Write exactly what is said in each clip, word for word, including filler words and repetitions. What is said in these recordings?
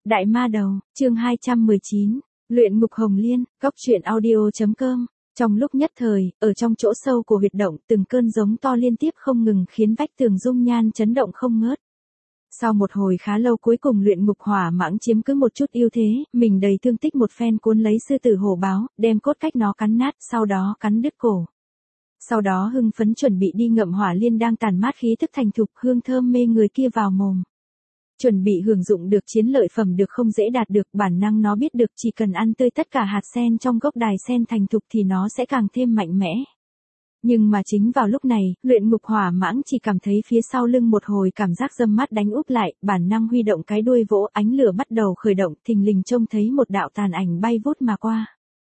Đại ma đầu, chương hai trăm mười chín, luyện ngục hồng liên, góc truyện audio.com. Trong lúc nhất thời, ở trong chỗ sâu của huyệt động, từng cơn giống to liên tiếp không ngừng khiến vách tường dung nhan chấn động không ngớt. Sau một hồi khá lâu cuối cùng luyện ngục hỏa mãng chiếm cứ một chút ưu thế, mình đầy thương tích một phen cuốn lấy sư tử hổ báo, đem cốt cách nó cắn nát, sau đó cắn đứt cổ. Sau đó hưng phấn chuẩn bị đi ngậm hỏa liên đang tàn mát khí thức thành thục hương thơm mê người kia vào mồm. Chuẩn bị hưởng dụng được chiến lợi phẩm được không dễ đạt được, bản năng nó biết được chỉ cần ăn tươi tất cả hạt sen trong gốc đài sen thành thục thì nó sẽ càng thêm mạnh mẽ. Nhưng mà chính vào lúc này, luyện ngục hỏa mãng chỉ cảm thấy phía sau lưng một hồi cảm giác râm mát đánh úp lại, bản năng huy động cái đuôi vỗ, ánh lửa bắt đầu khởi động, thình lình trông thấy một đạo tàn ảnh bay vút mà qua.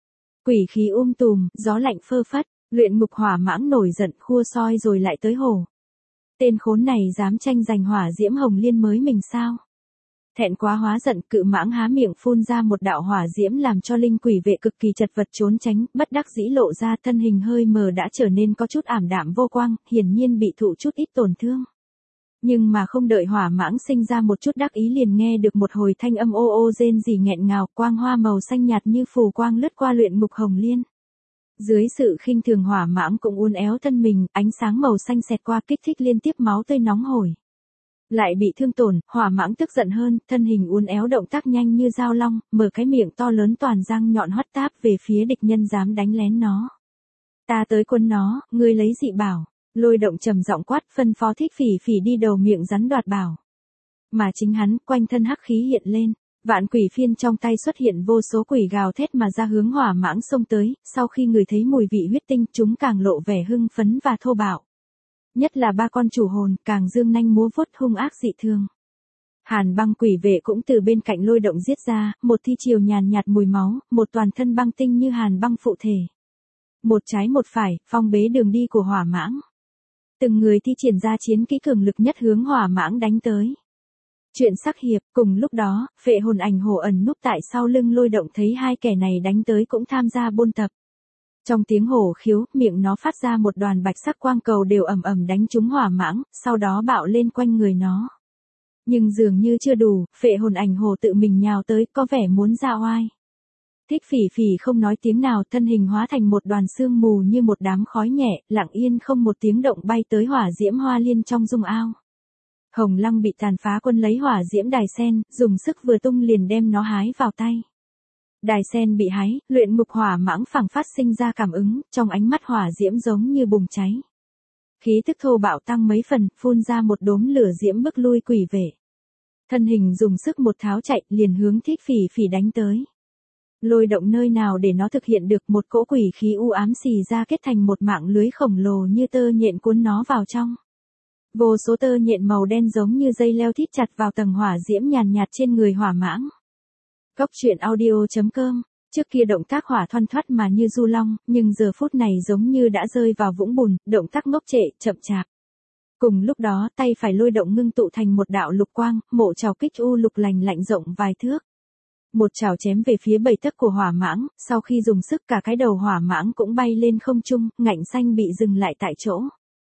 Quỷ khí um tùm, gió lạnh phơ phất, luyện ngục hỏa mãng nổi giận khua soi rồi lại tới hổ. Tên khốn này dám tranh giành hỏa diễm hồng liên mới mình sao? Thẹn quá hóa giận, cự mãng há miệng phun ra một đạo hỏa diễm làm cho linh quỷ vệ cực kỳ chật vật trốn tránh, bất đắc dĩ lộ ra thân hình hơi mờ đã trở nên có chút ảm đạm vô quang, hiển nhiên bị thụ chút ít tổn thương. Nhưng mà không đợi hỏa mãng sinh ra một chút đắc ý liền nghe được một hồi thanh âm ô ô rên rỉ nghẹn ngào, quang hoa màu xanh nhạt như phù quang lướt qua luyện ngục hồng liên. Dưới sự khinh thường hỏa mãng cũng uốn éo thân mình, ánh sáng màu xanh xẹt qua kích thích liên tiếp máu tươi nóng hổi. Lại bị thương tổn, hỏa mãng tức giận hơn, thân hình uốn éo động tác nhanh như dao long, mở cái miệng to lớn toàn răng nhọn hoắt táp về phía địch nhân dám đánh lén nó. Ta tới quân nó, ngươi lấy dị bảo, lôi động trầm giọng quát phân phó Thích Phỉ Phỉ đi đầu miệng rắn đoạt bảo. Mà chính hắn, quanh thân hắc khí hiện lên. Vạn quỷ phiên trong tay xuất hiện vô số quỷ gào thét mà ra hướng hỏa mãng xông tới, sau khi người thấy mùi vị huyết tinh chúng càng lộ vẻ hưng phấn và thô bạo. Nhất là ba con chủ hồn, càng dương nanh múa vuốt hung ác dị thường. Hàn băng quỷ vệ cũng từ bên cạnh lôi động giết ra, một thi chiều nhàn nhạt mùi máu, một toàn thân băng tinh như hàn băng phụ thể. Một trái một phải, phong bế đường đi của hỏa mãng. Từng người thi triển ra chiến kỹ cường lực nhất hướng hỏa mãng đánh tới. Chuyện sắc hiệp, cùng lúc đó, phệ hồn ảnh hổ ẩn núp tại sau lưng lôi động thấy hai kẻ này đánh tới cũng tham gia buôn tập. Trong tiếng hổ khiếu, miệng nó phát ra một đoàn bạch sắc quang cầu đều ầm ầm đánh trúng hỏa mãng, sau đó bạo lên quanh người nó. Nhưng dường như chưa đủ, phệ hồn ảnh hổ tự mình nhào tới, có vẻ muốn ra oai. Thích Phỉ Phỉ không nói tiếng nào, thân hình hóa thành một đoàn sương mù như một đám khói nhẹ, lặng yên không một tiếng động bay tới hỏa diễm hoa liên trong dung ao. Hồng Lăng bị tàn phá quân lấy hỏa diễm đài sen, dùng sức vừa tung liền đem nó hái vào tay. Đài sen bị hái, luyện ngục hỏa mãng phảng phát sinh ra cảm ứng, trong ánh mắt hỏa diễm giống như bùng cháy. Khí tức thô bạo tăng mấy phần, phun ra một đốm lửa diễm bức lui quỷ vệ. Thân hình dùng sức một tháo chạy, liền hướng Thích Phỉ Phỉ đánh tới. Lôi động nơi nào để nó thực hiện được, một cỗ quỷ khí u ám xì ra kết thành một mạng lưới khổng lồ như tơ nhện cuốn nó vào trong. Vô số tơ nhện màu đen giống như dây leo thít chặt vào tầng hỏa diễm nhàn nhạt trên người hỏa mãng. Góc truyện audio.com, trước kia động tác hỏa thoăn thoắt mà như du long, nhưng giờ phút này giống như đã rơi vào vũng bùn, động tác ngốc trệ, chậm chạp. Cùng lúc đó tay phải lôi động ngưng tụ thành một đạo lục quang, mộ trảo kích u lục lành lạnh rộng vài thước. Một trảo chém về phía bảy tấc của hỏa mãng, sau khi dùng sức cả cái đầu hỏa mãng cũng bay lên không trung, ngạnh xanh bị dừng lại tại chỗ.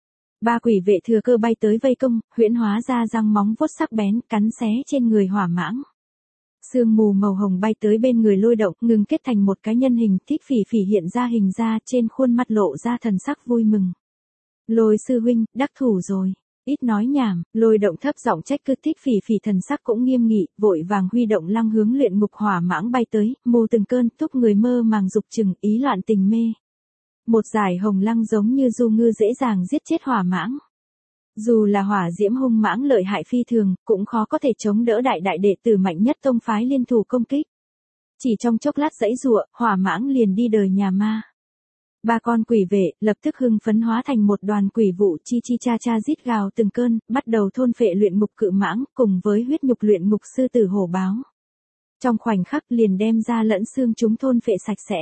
Ba quỷ vệ thừa cơ bay tới vây công, huyễn hóa ra răng móng vuốt sắc bén, cắn xé trên người hỏa mãng. Sương mù màu hồng bay tới bên người lôi động, ngừng kết thành một cái nhân hình, Thích Phỉ Phỉ hiện ra hình ra, trên khuôn mặt lộ ra thần sắc vui mừng. Lôi sư huynh, đắc thủ rồi. Ít nói nhảm, lôi động thấp giọng trách cứ. Thích Phỉ Phỉ thần sắc cũng nghiêm nghị, vội vàng huy động lăng hướng luyện ngục hỏa mãng bay tới, mù từng cơn, thúc người mơ màng dục chừng, ý loạn tình mê. Một dải hồng lăng giống như du ngư dễ dàng giết chết hỏa mãng. Dù là hỏa diễm hung mãng lợi hại phi thường, cũng khó có thể chống đỡ đại đại đệ tử mạnh nhất tông phái liên thủ công kích. Chỉ trong chốc lát giãy giụa, hỏa mãng liền đi đời nhà ma. Ba con quỷ vệ, lập tức hưng phấn hóa thành một đoàn quỷ vụ chi chi cha cha rít gào từng cơn, bắt đầu thôn phệ luyện ngục cự mãng, cùng với huyết nhục luyện ngục sư tử hổ báo. Trong khoảnh khắc liền đem ra lẫn xương chúng thôn phệ sạch sẽ.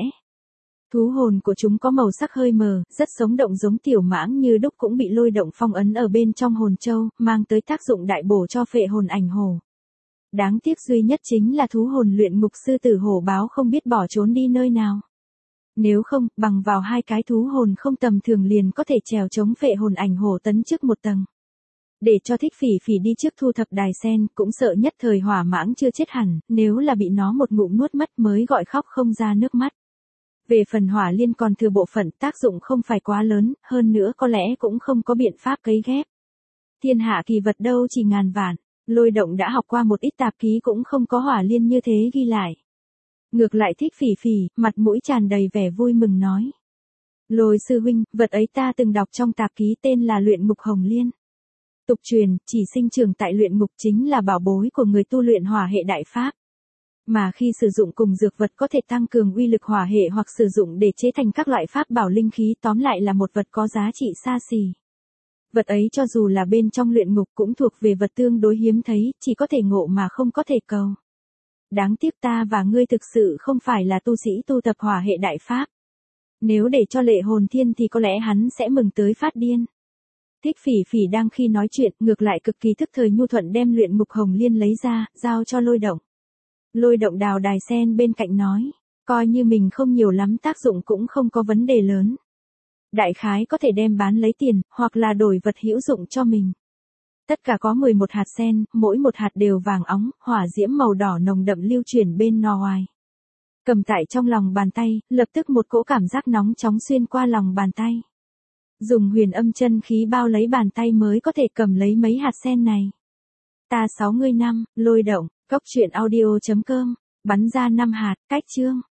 Thú hồn của chúng có màu sắc hơi mờ, rất sống động giống tiểu mãng như đúc cũng bị lôi động phong ấn ở bên trong hồn châu, mang tới tác dụng đại bổ cho phệ hồn ảnh hổ. Đáng tiếc duy nhất chính là thú hồn luyện ngục sư tử hổ báo không biết bỏ trốn đi nơi nào. Nếu không, bằng vào hai cái thú hồn không tầm thường liền có thể trèo chống phệ hồn ảnh hổ tấn trước một tầng. Để cho Thích Phỉ Phỉ đi trước thu thập đài sen, cũng sợ nhất thời hỏa mãng chưa chết hẳn, nếu là bị nó một ngụm nuốt mất mới gọi khóc không ra nước mắt. Về phần hỏa liên còn thừa bộ phận tác dụng không phải quá lớn, hơn nữa có lẽ cũng không có biện pháp cấy ghép. Thiên hạ kỳ vật đâu chỉ ngàn vạn, Lôi Động đã học qua một ít tạp ký cũng không có hỏa liên như thế ghi lại. Ngược lại Thích Phỉ Phỉ, mặt mũi tràn đầy vẻ vui mừng nói. Lôi sư huynh, vật ấy ta từng đọc trong tạp ký tên là luyện ngục hồng liên. Tục truyền, chỉ sinh trưởng tại luyện ngục chính là bảo bối của người tu luyện hỏa hệ đại pháp. Mà khi sử dụng cùng dược vật có thể tăng cường uy lực hỏa hệ hoặc sử dụng để chế thành các loại pháp bảo linh khí, tóm lại là một vật có giá trị xa xỉ. Vật ấy cho dù là bên trong luyện ngục cũng thuộc về vật tương đối hiếm thấy, chỉ có thể ngộ mà không có thể cầu. Đáng tiếc ta và ngươi thực sự không phải là tu sĩ tu tập hỏa hệ đại pháp. Nếu để cho Lệ Hồn Thiên thì có lẽ hắn sẽ mừng tới phát điên. Thích Phỉ Phỉ đang khi nói chuyện, ngược lại cực kỳ thức thời nhu thuận đem luyện ngục hồng liên lấy ra, giao cho Lôi Động. Lôi Động đào đài sen bên cạnh nói, coi như mình không nhiều lắm tác dụng cũng không có vấn đề lớn. Đại khái có thể đem bán lấy tiền, hoặc là đổi vật hữu dụng cho mình. Tất cả có mười một hạt sen, mỗi một hạt đều vàng óng, hỏa diễm màu đỏ nồng đậm lưu chuyển bên nò ngoài. Cầm tại trong lòng bàn tay, lập tức một cỗ cảm giác nóng chóng xuyên qua lòng bàn tay. Dùng huyền âm chân khí bao lấy bàn tay mới có thể cầm lấy mấy hạt sen này. Ta sáu mươi năm, Lôi Động, Cốc truyện audio chấm com, bắn ra năm hạt, cách chương.